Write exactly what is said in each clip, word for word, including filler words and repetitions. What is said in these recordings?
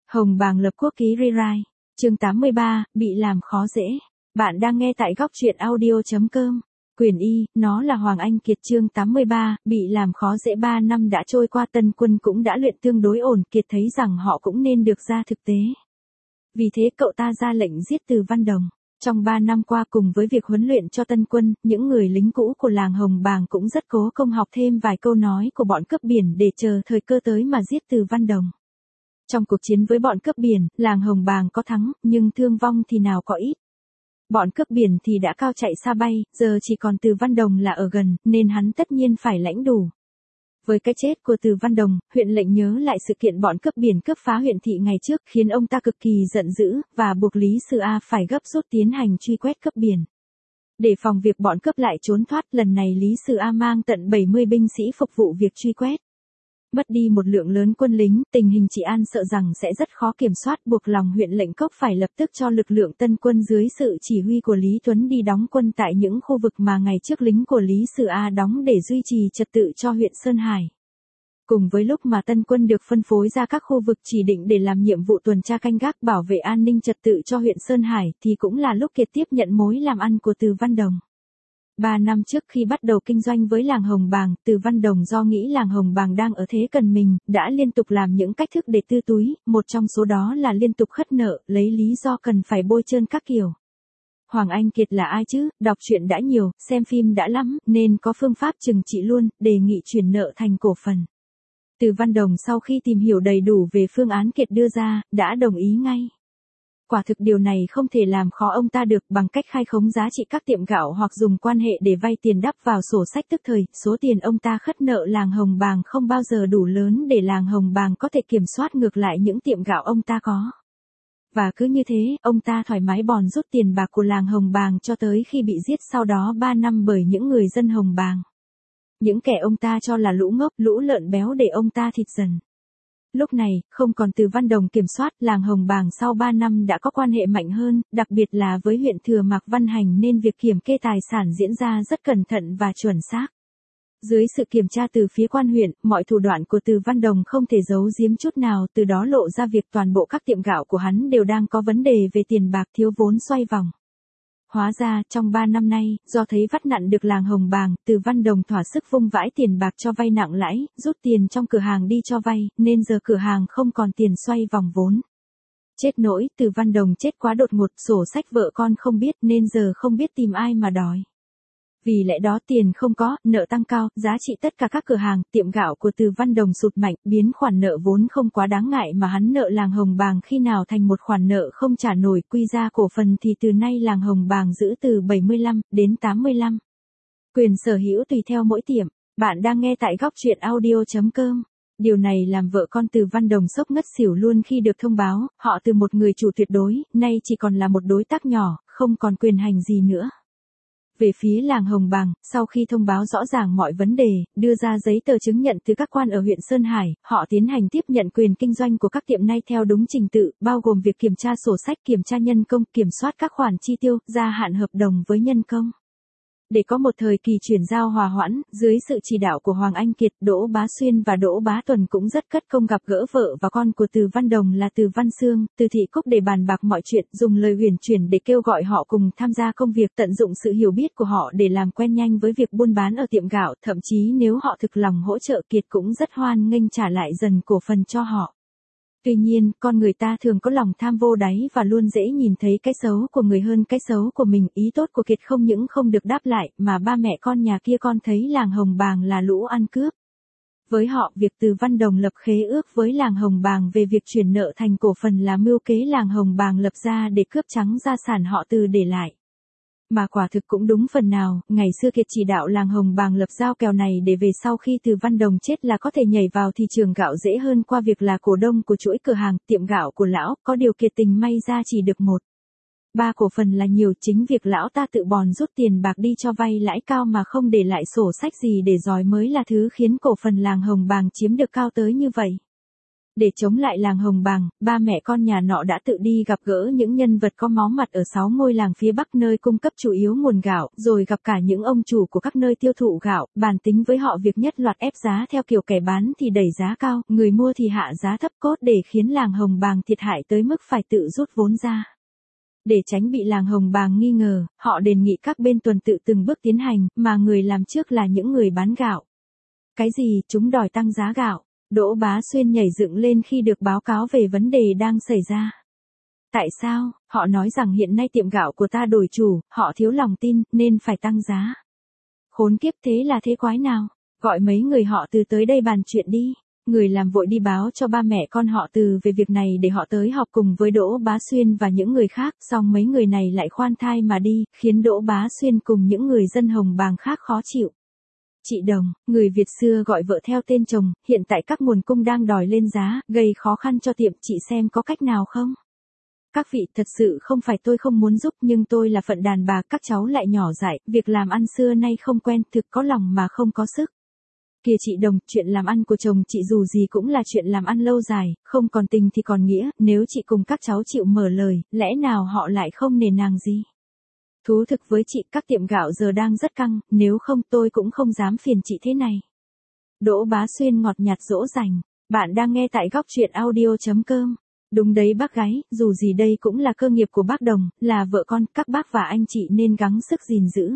Hồng Bàng lập quốc ký rewrite. Chương tám mươi ba, bị làm khó dễ. Bạn đang nghe tại góc truyện audio.com. Quyền Y, nó là Hoàng Anh Kiệt. Chương tám mươi ba, bị làm khó dễ. Ba năm đã trôi qua, Tân Quân cũng đã luyện tương đối ổn, Kiệt thấy rằng họ cũng nên được ra thực tế. Vì thế cậu ta ra lệnh giết Từ Văn Đồng. Trong ba năm qua, cùng với việc huấn luyện cho Tân Quân, những người lính cũ của làng Hồng Bàng cũng rất cố công học thêm vài câu nói của bọn cướp biển để chờ thời cơ tới mà giết Từ Văn Đồng. Trong cuộc chiến với bọn cướp biển, làng Hồng Bàng có thắng, nhưng thương vong thì nào có ít. Bọn cướp biển thì đã cao chạy xa bay, giờ chỉ còn Từ Văn Đồng là ở gần, nên hắn tất nhiên phải lãnh đủ. Với cái chết của Từ Văn Đồng, huyện lệnh nhớ lại sự kiện bọn cướp biển cướp phá huyện thị ngày trước, khiến ông ta cực kỳ giận dữ, và buộc Lý Sư A phải gấp rút tiến hành truy quét cướp biển. Để phòng việc bọn cướp lại trốn thoát, lần này Lý Sư A mang tận bảy mươi binh sĩ phục vụ việc truy quét. Mất đi một lượng lớn quân lính, tình hình trị an sợ rằng sẽ rất khó kiểm soát, buộc lòng huyện lệnh Cốc phải lập tức cho lực lượng Tân Quân dưới sự chỉ huy của Lý Tuấn đi đóng quân tại những khu vực mà ngày trước lính của Lý Sư A đóng để duy trì trật tự cho huyện Sơn Hải. Cùng với lúc mà Tân Quân được phân phối ra các khu vực chỉ định để làm nhiệm vụ tuần tra canh gác bảo vệ an ninh trật tự cho huyện Sơn Hải, thì cũng là lúc Kiệt tiếp nhận mối làm ăn của Từ Văn Đồng. Ba năm trước khi bắt đầu kinh doanh với làng Hồng Bàng, Từ Văn Đồng do nghĩ làng Hồng Bàng đang ở thế cần mình, đã liên tục làm những cách thức để tư túi, một trong số đó là liên tục khất nợ, lấy lý do cần phải bôi trơn các kiểu. Hoàng Anh Kiệt là ai chứ, đọc truyện đã nhiều, xem phim đã lắm, nên có phương pháp trừng trị luôn, đề nghị chuyển nợ thành cổ phần. Từ Văn Đồng sau khi tìm hiểu đầy đủ về phương án Kiệt đưa ra, đã đồng ý ngay. Quả thực điều này không thể làm khó ông ta được, bằng cách khai khống giá trị các tiệm gạo hoặc dùng quan hệ để vay tiền đắp vào sổ sách tức thời, số tiền ông ta khất nợ làng Hồng Bàng không bao giờ đủ lớn để làng Hồng Bàng có thể kiểm soát ngược lại những tiệm gạo ông ta có. Và cứ như thế, ông ta thoải mái bòn rút tiền bạc của làng Hồng Bàng cho tới khi bị giết sau đó ba năm bởi những người dân Hồng Bàng. Những kẻ ông ta cho là lũ ngốc, lũ lợn béo để ông ta thịt dần. Lúc này, không còn Từ Văn Đồng kiểm soát, làng Hồng Bàng sau ba năm đã có quan hệ mạnh hơn, đặc biệt là với huyện Thừa Mạc Văn Hành nên việc kiểm kê tài sản diễn ra rất cẩn thận và chuẩn xác. Dưới sự kiểm tra từ phía quan huyện, mọi thủ đoạn của Từ Văn Đồng không thể giấu giếm chút nào, từ đó lộ ra việc toàn bộ các tiệm gạo của hắn đều đang có vấn đề về tiền bạc, thiếu vốn xoay vòng. Hóa ra, trong ba năm nay, do thấy vắt nặn được làng Hồng Bàng, Từ Văn Đồng thỏa sức vung vãi tiền bạc cho vay nặng lãi, rút tiền trong cửa hàng đi cho vay, nên giờ cửa hàng không còn tiền xoay vòng vốn. Chết nỗi, Từ Văn Đồng chết quá đột ngột, sổ sách vợ con không biết nên giờ không biết tìm ai mà đòi. Vì lẽ đó tiền không có, nợ tăng cao, giá trị tất cả các cửa hàng, tiệm gạo của Từ Văn Đồng sụt mạnh, biến khoản nợ vốn không quá đáng ngại mà hắn nợ làng Hồng Bàng khi nào thành một khoản nợ không trả nổi, quy ra cổ phần thì từ nay làng Hồng Bàng giữ từ bảy mươi lăm đến tám mươi lăm. Quyền sở hữu tùy theo mỗi tiệm. Bạn đang nghe tại góc truyện audio.com. Điều này làm vợ con Từ Văn Đồng sốc ngất xỉu luôn khi được thông báo, họ từ một người chủ tuyệt đối, nay chỉ còn là một đối tác nhỏ, không còn quyền hành gì nữa. Về phía làng Hồng Bàng, sau khi thông báo rõ ràng mọi vấn đề, đưa ra giấy tờ chứng nhận từ các quan ở huyện Sơn Hải, họ tiến hành tiếp nhận quyền kinh doanh của các tiệm nay theo đúng trình tự, bao gồm việc kiểm tra sổ sách, kiểm tra nhân công, kiểm soát các khoản chi tiêu, gia hạn hợp đồng với nhân công. Để có một thời kỳ chuyển giao hòa hoãn, dưới sự chỉ đạo của Hoàng Anh Kiệt, Đỗ Bá Xuyên và Đỗ Bá Tuần cũng rất cất công gặp gỡ vợ và con của Từ Văn Đồng là Từ Văn Xương, Từ Thị Cúc để bàn bạc mọi chuyện, dùng lời huyền chuyển để kêu gọi họ cùng tham gia công việc, tận dụng sự hiểu biết của họ để làm quen nhanh với việc buôn bán ở tiệm gạo, thậm chí nếu họ thực lòng hỗ trợ Kiệt cũng rất hoan nghênh trả lại dần cổ phần cho họ. Tuy nhiên, con người ta thường có lòng tham vô đáy và luôn dễ nhìn thấy cái xấu của người hơn cái xấu của mình, ý tốt của Kiệt không những không được đáp lại, mà ba mẹ con nhà kia con thấy làng Hồng Bàng là lũ ăn cướp. Với họ, việc Từ Văn Đồng lập khế ước với làng Hồng Bàng về việc chuyển nợ thành cổ phần là mưu kế làng Hồng Bàng lập ra để cướp trắng gia sản họ Từ để lại. Mà quả thực cũng đúng phần nào, ngày xưa Kiệt chỉ đạo làng Hồng Bàng lập giao kèo này để về sau khi Từ Văn Đồng chết là có thể nhảy vào thị trường gạo dễ hơn qua việc là cổ đông của chuỗi cửa hàng, tiệm gạo của lão, có điều Kiệt tình may ra chỉ được một. Ba cổ phần là nhiều, chính việc lão ta tự bòn rút tiền bạc đi cho vay lãi cao mà không để lại sổ sách gì để giỏi mới là thứ khiến cổ phần làng Hồng Bàng chiếm được cao tới như vậy. Để chống lại làng Hồng Bàng, ba mẹ con nhà nọ đã tự đi gặp gỡ những nhân vật có máu mặt ở sáu ngôi làng phía Bắc nơi cung cấp chủ yếu nguồn gạo, rồi gặp cả những ông chủ của các nơi tiêu thụ gạo, bàn tính với họ việc nhất loạt ép giá theo kiểu kẻ bán thì đẩy giá cao, người mua thì hạ giá thấp cốt để khiến làng Hồng Bàng thiệt hại tới mức phải tự rút vốn ra. Để tránh bị làng Hồng Bàng nghi ngờ, họ đề nghị các bên tuần tự từng bước tiến hành, mà người làm trước là những người bán gạo. Cái gì, chúng đòi tăng giá gạo? Đỗ Bá Xuyên nhảy dựng lên khi được báo cáo về vấn đề đang xảy ra. Tại sao? Họ nói rằng hiện nay tiệm gạo của ta đổi chủ, họ thiếu lòng tin, nên phải tăng giá. Khốn kiếp, thế là thế quái nào? Gọi mấy người họ Từ tới đây bàn chuyện đi. Người làm vội đi báo cho ba mẹ con họ Từ về việc này để họ tới họp cùng với Đỗ Bá Xuyên và những người khác, song mấy người này lại khoan thai mà đi, khiến Đỗ Bá Xuyên cùng những người dân Hồng Bàng khác khó chịu. Chị Đồng, người Việt xưa gọi vợ theo tên chồng, hiện tại các nguồn cung đang đòi lên giá, gây khó khăn cho tiệm, chị xem có cách nào không? Các vị, thật sự không phải tôi không muốn giúp, nhưng tôi là phận đàn bà, các cháu lại nhỏ dại, việc làm ăn xưa nay không quen, thực có lòng mà không có sức. Kìa chị Đồng, chuyện làm ăn của chồng chị dù gì cũng là chuyện làm ăn lâu dài, không còn tình thì còn nghĩa, nếu chị cùng các cháu chịu mở lời, lẽ nào họ lại không nề nang gì? Thú thực với chị, các tiệm gạo giờ đang rất căng, nếu không tôi cũng không dám phiền chị thế này. Đỗ Bá Xuyên ngọt nhạt dỗ dành. Bạn đang nghe tại góc truyện audio chấm com. Đúng đấy bác gái, dù gì đây cũng là cơ nghiệp của bác Đồng, là vợ con, các bác và anh chị nên gắng sức gìn giữ.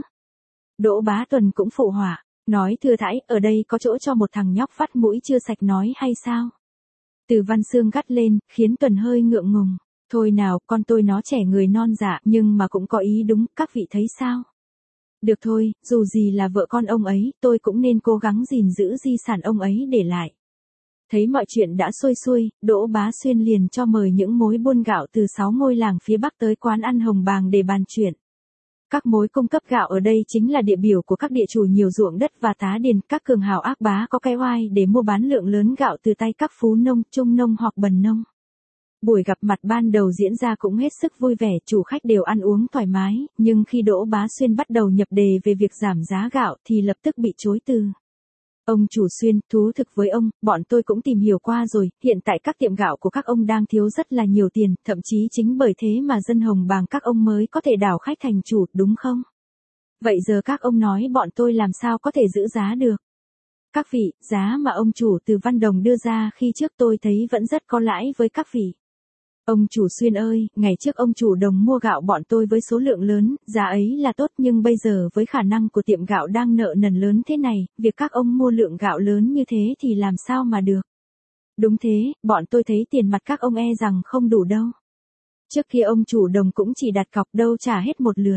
Đỗ Bá Tuần cũng phụ họa, nói thừa thãi, ở đây có chỗ cho một thằng nhóc vắt mũi chưa sạch nói hay sao? Từ Văn Xương gắt lên, khiến Tuần hơi ngượng ngùng. Thôi nào, con tôi nó trẻ người non dạ, nhưng mà cũng có ý đúng, các vị thấy sao? Được thôi, dù gì là vợ con ông ấy, tôi cũng nên cố gắng gìn giữ di sản ông ấy để lại. Thấy mọi chuyện đã xuôi xuôi, Đỗ Bá Xuyên liền cho mời những mối buôn gạo từ sáu ngôi làng phía Bắc tới quán ăn Hồng Bàng để bàn chuyện. Các mối cung cấp gạo ở đây chính là địa biểu của các địa chủ nhiều ruộng đất và tá điền, các cường hào ác bá có cái oai để mua bán lượng lớn gạo từ tay các phú nông, trung nông hoặc bần nông. Buổi gặp mặt ban đầu diễn ra cũng hết sức vui vẻ, chủ khách đều ăn uống thoải mái, nhưng khi Đỗ Bá Xuyên bắt đầu nhập đề về việc giảm giá gạo thì lập tức bị chối từ. Ông chủ Xuyên, thú thực với ông, bọn tôi cũng tìm hiểu qua rồi, hiện tại các tiệm gạo của các ông đang thiếu rất là nhiều tiền, thậm chí chính bởi thế mà dân Hồng Bàng các ông mới có thể đảo khách thành chủ, đúng không? Vậy giờ các ông nói bọn tôi làm sao có thể giữ giá được? Các vị, giá mà ông chủ Từ Văn Đồng đưa ra khi trước tôi thấy vẫn rất có lãi với các vị. Ông chủ Xuyên ơi, ngày trước ông chủ Đồng mua gạo bọn tôi với số lượng lớn, giá ấy là tốt, nhưng bây giờ với khả năng của tiệm gạo đang nợ nần lớn thế này, việc các ông mua lượng gạo lớn như thế thì làm sao mà được. Đúng thế, bọn tôi thấy tiền mặt các ông e rằng không đủ đâu. Trước kia ông chủ Đồng cũng chỉ đặt cọc đâu trả hết một lượt.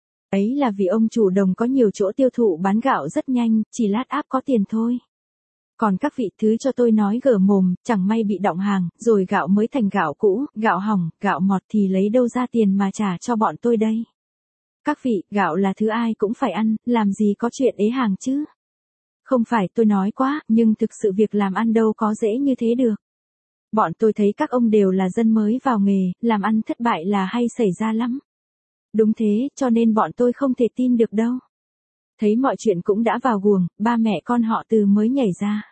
Ấy là vì ông chủ Đồng có nhiều chỗ tiêu thụ bán gạo rất nhanh, chỉ lát áp có tiền thôi. Còn các vị thứ cho tôi nói gở mồm, chẳng may bị đọng hàng, rồi gạo mới thành gạo cũ, gạo hỏng, gạo mọt thì lấy đâu ra tiền mà trả cho bọn tôi đây. Các vị, gạo là thứ ai cũng phải ăn, làm gì có chuyện ế hàng chứ. Không phải tôi nói quá, nhưng thực sự việc làm ăn đâu có dễ như thế được. Bọn tôi thấy các ông đều là dân mới vào nghề, làm ăn thất bại là hay xảy ra lắm. Đúng thế, cho nên bọn tôi không thể tin được đâu. Thấy mọi chuyện cũng đã vào guồng, ba mẹ con họ Từ mới nhảy ra.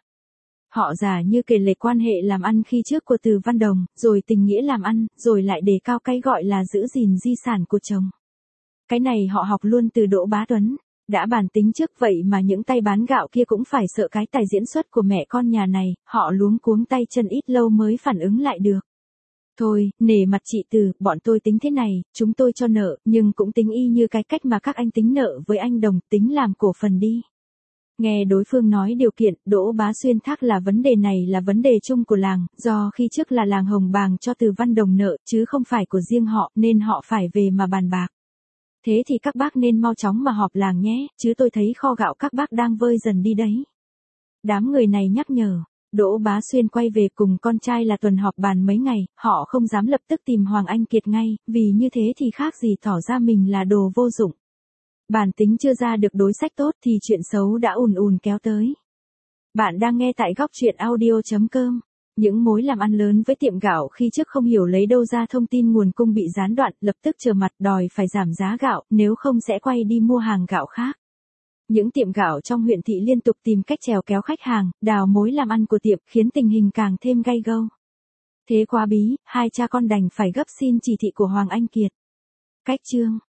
Họ giả như kể lể quan hệ làm ăn khi trước của Từ Văn Đồng, rồi tình nghĩa làm ăn, rồi lại đề cao cái gọi là giữ gìn di sản của chồng. Cái này họ học luôn từ Đỗ Bá Tuấn. Đã bàn tính trước vậy mà những tay bán gạo kia cũng phải sợ cái tài diễn xuất của mẹ con nhà này, họ luống cuống tay chân ít lâu mới phản ứng lại được. Thôi, nể mặt chị Từ, bọn tôi tính thế này, chúng tôi cho nợ, nhưng cũng tính y như cái cách mà các anh tính nợ với anh Đồng, tính làm cổ phần đi. Nghe đối phương nói điều kiện, Đỗ Bá Xuyên thắc là vấn đề này là vấn đề chung của làng, do khi trước là làng Hồng Bàng cho Từ Văn Đồng nợ, chứ không phải của riêng họ, nên họ phải về mà bàn bạc. Thế thì các bác nên mau chóng mà họp làng nhé, chứ tôi thấy kho gạo các bác đang vơi dần đi đấy. Đám người này nhắc nhở. Đỗ Bá Xuyên quay về cùng con trai là Tuần họp bàn mấy ngày, họ không dám lập tức tìm Hoàng Anh Kiệt ngay, vì như thế thì khác gì tỏ ra mình là đồ vô dụng. Bản tính chưa ra được đối sách tốt thì chuyện xấu đã ùn ùn kéo tới. Bạn đang nghe tại góc truyện audio chấm com. Những mối làm ăn lớn với tiệm gạo khi trước không hiểu lấy đâu ra thông tin nguồn cung bị gián đoạn, lập tức trở mặt đòi phải giảm giá gạo, nếu không sẽ quay đi mua hàng gạo khác. Những tiệm gạo trong huyện thị liên tục tìm cách chèo kéo khách hàng, đào mối làm ăn của tiệm, khiến tình hình càng thêm gay go. Thế quá bí, hai cha con đành phải gấp xin chỉ thị của Hoàng Anh Kiệt. Cách chương